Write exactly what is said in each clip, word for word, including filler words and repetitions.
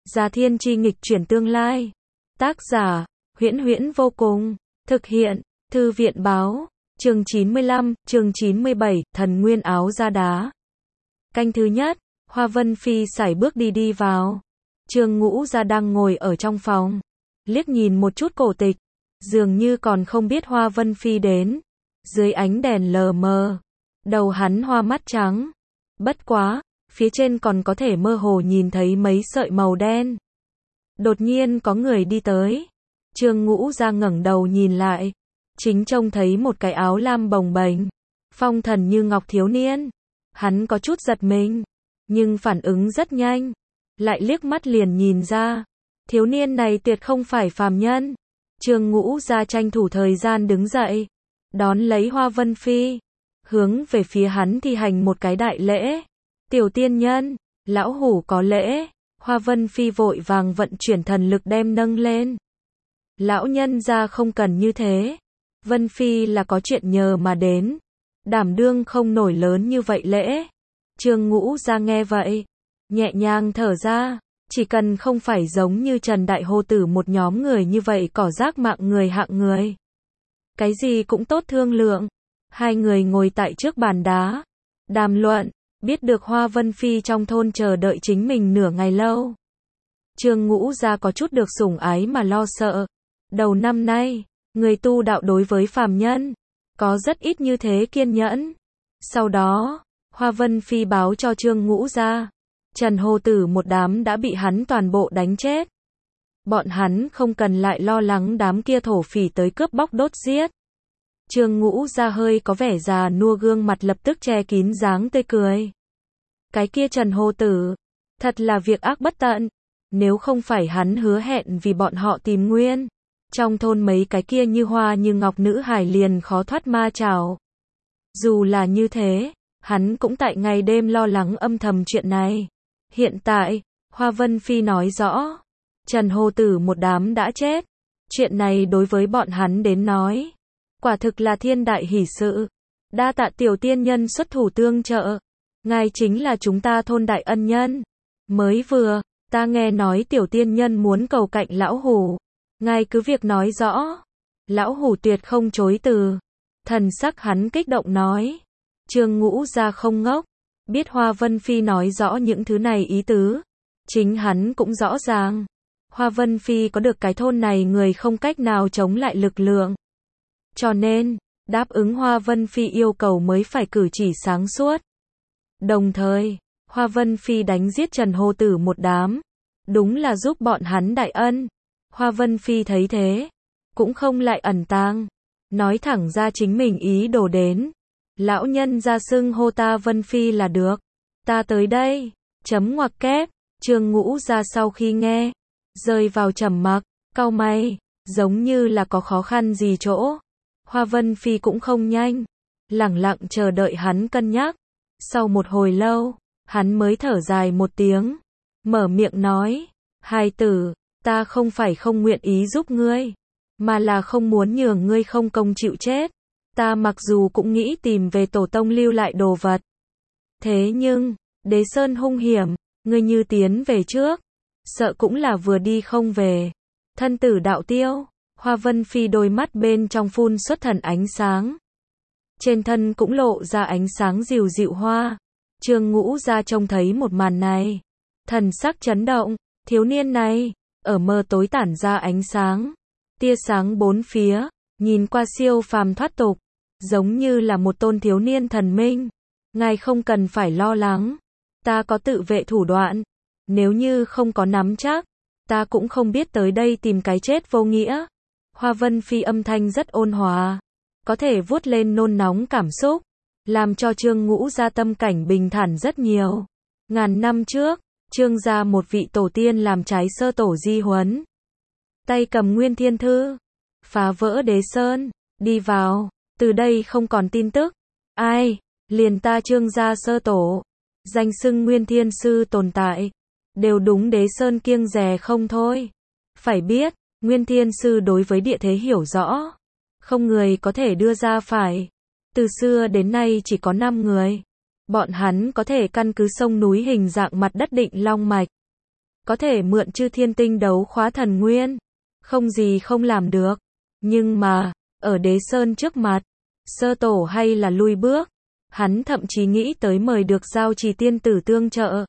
Gia Thiên Chi nghịch chuyển tương lai. Tác giả, Huyễn Huyễn vô cùng. Thực hiện, Thư viện báo. Chương chín mươi lăm, chương chín mươi bảy, Thần Nguyên áo da đá. Canh thứ nhất, Hoa Vân Phi sải bước đi đi vào. Trương Ngũ Gia đang ngồi ở trong phòng. Liếc nhìn một chút cổ tịch. Dường như còn không biết Hoa Vân Phi đến. Dưới ánh đèn lờ mờ. Đầu hắn hoa mắt trắng. Bất quá, phía trên còn có thể mơ hồ nhìn thấy mấy sợi màu đen. Đột nhiên có người đi tới. Trương Ngũ Gia ngẩng đầu nhìn lại. Chính trông thấy một cái áo lam bồng bềnh, phong thần như ngọc thiếu niên. Hắn có chút giật mình, nhưng phản ứng rất nhanh. Lại liếc mắt liền nhìn ra. Thiếu niên này tuyệt không phải phàm nhân. Trương Ngũ Gia tranh thủ thời gian đứng dậy. Đón lấy Hoa Vân Phi. Hướng về phía hắn thi hành một cái đại lễ. Tiểu tiên nhân, lão hủ có lễ. Hoa Vân Phi vội vàng vận chuyển thần lực đem nâng lên. Lão nhân gia không cần như thế. Vân Phi là có chuyện nhờ mà đến. Đảm đương không nổi lớn như vậy lễ. Trương Ngũ Gia nghe vậy. Nhẹ nhàng thở ra. Chỉ cần không phải giống như Trần Đại Hồ Tử một nhóm người như vậy cỏ rác mạng người hạng người. Cái gì cũng tốt thương lượng. Hai người ngồi tại trước bàn đá. Đàm luận. Biết được Hoa Vân Phi trong thôn chờ đợi chính mình nửa ngày lâu. Trương Ngũ Gia có chút được sủng ái mà lo sợ. Đầu năm nay, người tu đạo đối với phàm nhân, có rất ít như thế kiên nhẫn. Sau đó, Hoa Vân Phi báo cho Trương Ngũ Gia. Trần Hồ Tử một đám đã bị hắn toàn bộ đánh chết. Bọn hắn không cần lại lo lắng đám kia thổ phỉ tới cướp bóc đốt giết. Trương Ngũ Gia hơi có vẻ già nua gương mặt lập tức che kín dáng tươi cười. Cái kia Trần Hồ Tử, thật là việc ác bất tận. Nếu không phải hắn hứa hẹn vì bọn họ tìm nguyên, trong thôn mấy cái kia như hoa như ngọc nữ hài liền khó thoát ma trảo. Dù là như thế, hắn cũng tại ngày đêm lo lắng âm thầm chuyện này. Hiện tại, Hoa Vân Phi nói rõ, Trần Hồ Tử một đám đã chết. Chuyện này đối với bọn hắn đến nói, quả thực là thiên đại hỷ sự. Đa tạ tiểu tiên nhân xuất thủ tương trợ. Ngài chính là chúng ta thôn đại ân nhân. Mới vừa, ta nghe nói tiểu tiên nhân muốn cầu cạnh lão hủ. Ngài cứ việc nói rõ. Lão hủ tuyệt không chối từ. Thần sắc hắn kích động nói. Trương Ngũ Gia không ngốc. Biết Hoa Vân Phi nói rõ những thứ này ý tứ. Chính hắn cũng rõ ràng. Hoa Vân Phi có được cái thôn này người không cách nào chống lại lực lượng. Cho nên, đáp ứng Hoa Vân Phi yêu cầu mới phải cử chỉ sáng suốt. Đồng thời, Hoa Vân Phi đánh giết Trần Hồ Tử một đám. Đúng là giúp bọn hắn đại ân. Hoa Vân Phi thấy thế, cũng không lại ẩn tàng. Nói thẳng ra chính mình ý đồ đến. Lão nhân ra xưng hô ta Vân Phi là được. Ta tới đây. Chấm ngoặc kép. Trương Ngũ Gia sau khi nghe, rơi vào trầm mặc, cau mày, giống như là có khó khăn gì chỗ. Hoa Vân Phi cũng không nhanh, lẳng lặng chờ đợi hắn cân nhắc. Sau một hồi lâu, hắn mới thở dài một tiếng, mở miệng nói, hài tử, ta không phải không nguyện ý giúp ngươi, mà là không muốn nhường ngươi không công chịu chết. Ta mặc dù cũng nghĩ tìm về tổ tông lưu lại đồ vật. Thế nhưng, Đế Sơn hung hiểm, ngươi như tiến về trước, sợ cũng là vừa đi không về. Thân tử đạo tiêu, Hoa Vân Phi đôi mắt bên trong phun xuất thần ánh sáng. Trên thân cũng lộ ra ánh sáng dịu dịu hoa. Trương Ngũ Gia trông thấy một màn này. Thần sắc chấn động, thiếu niên này, ở mờ tối tản ra ánh sáng. Tia sáng bốn phía, nhìn qua siêu phàm thoát tục. Giống như là một tôn thiếu niên thần minh. Ngài không cần phải lo lắng. Ta có tự vệ thủ đoạn. Nếu như không có nắm chắc, ta cũng không biết tới đây tìm cái chết vô nghĩa. Hoa Vân Phi âm thanh rất ôn hòa. Có thể vuốt lên nôn nóng cảm xúc. Làm cho Trương Ngũ Gia tâm cảnh bình thản rất nhiều. Ngàn năm trước, Trương gia một vị tổ tiên làm trái sơ tổ di huấn. Tay cầm Nguyên Thiên Thư. Phá vỡ Đế Sơn. Đi vào. Từ đây không còn tin tức. Ai? Liền ta Trương gia sơ tổ. Danh xưng Nguyên Thiên Sư tồn tại. Đều đúng Đế Sơn kiêng dè không thôi. Phải biết, Nguyên Thiên Sư đối với địa thế hiểu rõ. Không người có thể đưa ra phải. Từ xưa đến nay chỉ có năm người. Bọn hắn có thể căn cứ sông núi hình dạng mặt đất định long mạch. có thể mượn chư thiên tinh đấu khóa thần nguyên, không gì không làm được. Nhưng mà, ở Đế Sơn trước mặt, sơ tổ hay là lui bước, hắn thậm chí nghĩ tới mời được Giao Trì tiên tử tương trợ,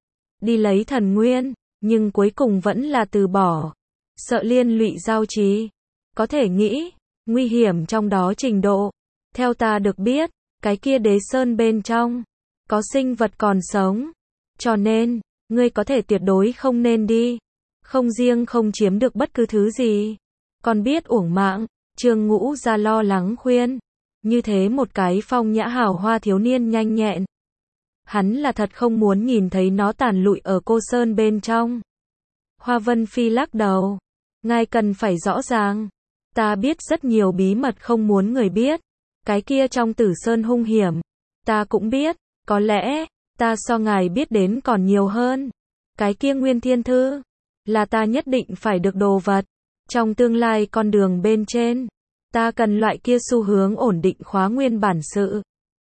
đi lấy thần nguyên, nhưng cuối cùng vẫn là từ bỏ, sợ liên lụy Giao Trì. Có thể nghĩ, nguy hiểm trong đó trình độ. Theo ta được biết, cái kia Đế Sơn bên trong, có sinh vật còn sống. Cho nên, ngươi có thể tuyệt đối không nên đi. Không riêng không chiếm được bất cứ thứ gì, còn biết uổng mạng. Trương Ngũ ra lo lắng khuyên. Như thế một cái phong nhã hào hoa thiếu niên nhanh nhẹn, hắn là thật không muốn nhìn thấy nó tàn lụi ở cô Sơn bên trong. Hoa Vân Phi lắc đầu. Ngài cần phải rõ ràng. Ta biết rất nhiều bí mật không muốn người biết. Cái kia trong Tử Sơn hung hiểm. Ta cũng biết. Có lẽ, ta so ngài biết đến còn nhiều hơn. Cái kia Nguyên Thiên Thư, là ta nhất định phải được đồ vật. Trong tương lai con đường bên trên, ta cần loại kia xu hướng ổn định khóa nguyên bản sự.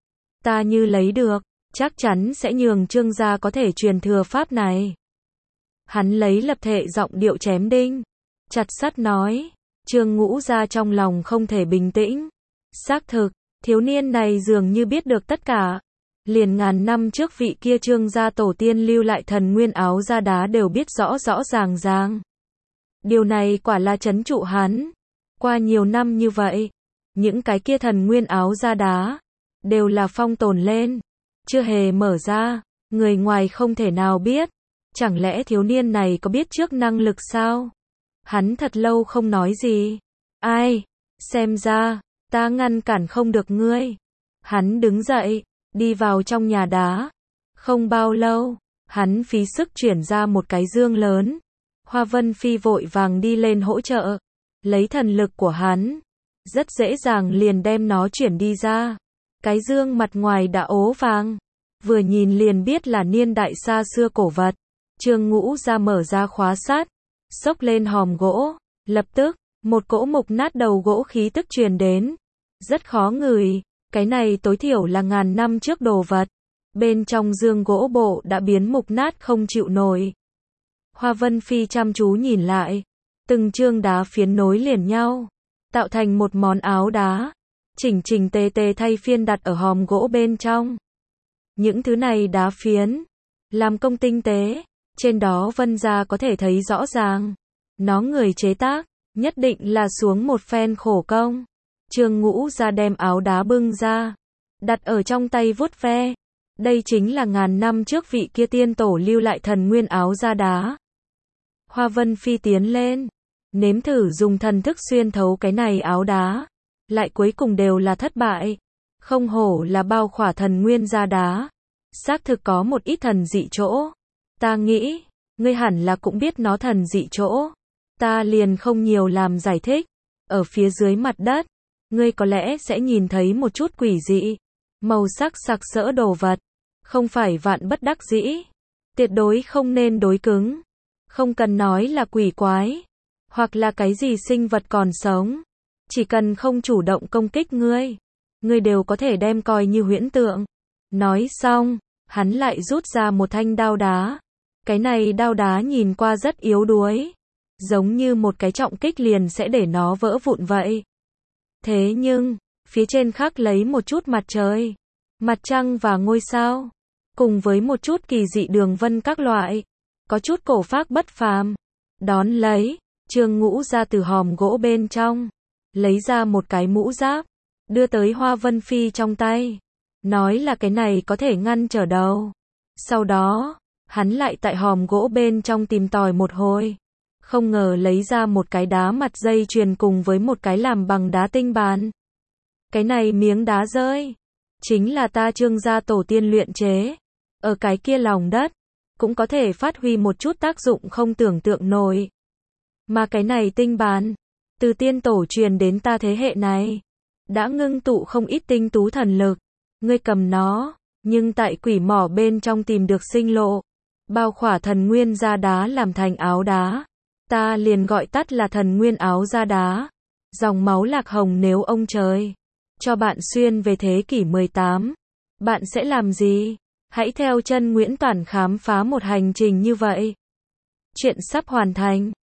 Ta như lấy được, chắc chắn sẽ nhường Trương gia có thể truyền thừa pháp này. Hắn lấy lập thệ giọng điệu chém đinh, chặt sắt nói. Trương Ngũ gia trong lòng không thể bình tĩnh. Xác thực, thiếu niên này dường như biết được tất cả. Liền ngàn năm trước vị kia Trương gia tổ tiên lưu lại thần nguyên áo da đá đều biết rõ rõ ràng ràng. Điều này quả là trấn trụ hắn. Qua nhiều năm như vậy, những cái kia thần nguyên áo da đá đều là phong tồn lên, chưa hề mở ra, người ngoài không thể nào biết. Chẳng lẽ thiếu niên này có biết trước năng lực sao? Hắn thật lâu không nói gì. Ai? Xem ra, ta ngăn cản không được ngươi. Hắn đứng dậy, đi vào trong nhà đá. Không bao lâu, hắn phí sức chuyển ra một cái dương lớn. Hoa Vân Phi vội vàng đi lên hỗ trợ, lấy thần lực của hắn, rất dễ dàng liền đem nó chuyển đi ra. Cái dương mặt ngoài đã ố vàng, vừa nhìn liền biết là niên đại xa xưa cổ vật. Trương Ngũ ra mở ra khóa sát, xốc lên hòm gỗ, lập tức, một cỗ mục nát đầu gỗ khí tức truyền đến. Rất khó ngửi, cái này tối thiểu là ngàn năm trước đồ vật. Bên trong dương gỗ bộ đã biến mục nát không chịu nổi. Hoa Vân Phi chăm chú nhìn lại, từng chương đá phiến nối liền nhau, tạo thành một món áo đá, chỉnh chỉnh tề tề thay phiên đặt ở hòm gỗ bên trong. Những thứ này đá phiến, làm công tinh tế, trên đó Vân gia có thể thấy rõ ràng. Nó người chế tác, nhất định là xuống một phen khổ công. Trương Ngũ ra đem áo đá bưng ra, đặt ở trong tay vuốt ve. Đây chính là ngàn năm trước vị kia tiên tổ lưu lại thần nguyên áo da đá. Hoa Vân Phi tiến lên, nếm thử dùng thần thức xuyên thấu cái này áo đá, lại cuối cùng đều là thất bại. Không hổ là bao khỏa thần nguyên da đá, xác thực có một ít thần dị chỗ. Ta nghĩ, ngươi hẳn là cũng biết nó thần dị chỗ. Ta liền không nhiều làm giải thích. Ở phía dưới mặt đất, ngươi có lẽ sẽ nhìn thấy một chút quỷ dị, màu sắc sặc sỡ đồ vật. Không phải vạn bất đắc dĩ, tuyệt đối không nên đối cứng. Không cần nói là quỷ quái, hoặc là cái gì sinh vật còn sống. Chỉ cần không chủ động công kích ngươi, ngươi đều có thể đem coi như huyễn tượng. Nói xong, hắn lại rút ra một thanh đao đá. Cái này đao đá nhìn qua rất yếu đuối, giống như một cái trọng kích liền sẽ để nó vỡ vụn vậy. Thế nhưng, phía trên khắc lấy một chút mặt trời, mặt trăng và ngôi sao, cùng với một chút kỳ dị đường vân các loại, có chút cổ phác bất phàm. Đón lấy, Trương Ngũ ra từ hòm gỗ bên trong, lấy ra một cái mũ giáp, đưa tới Hoa Vân Phi trong tay, nói là cái này có thể ngăn trở đầu. Sau đó, hắn lại tại hòm gỗ bên trong tìm tòi một hồi, không ngờ lấy ra một cái đá mặt dây chuyền cùng với một cái làm bằng đá tinh bàn. Cái này miếng đá rơi, chính là ta Trương gia tổ tiên luyện chế, ở cái kia lòng đất, cũng có thể phát huy một chút tác dụng không tưởng tượng nổi. Mà cái này tinh bàn, từ tiên tổ truyền đến ta thế hệ này, đã ngưng tụ không ít tinh tú thần lực. Ngươi cầm nó, nhưng tại quỷ mỏ bên trong tìm được sinh lộ, bao khỏa thần nguyên da đá làm thành áo đá. Ta liền gọi tắt là thần nguyên áo da đá. Dòng máu lạc hồng nếu ông trời cho bạn xuyên về thế kỷ mười tám, bạn sẽ làm gì? Hãy theo chân Nguyễn Toản khám phá một hành trình như vậy. Chuyện sắp hoàn thành.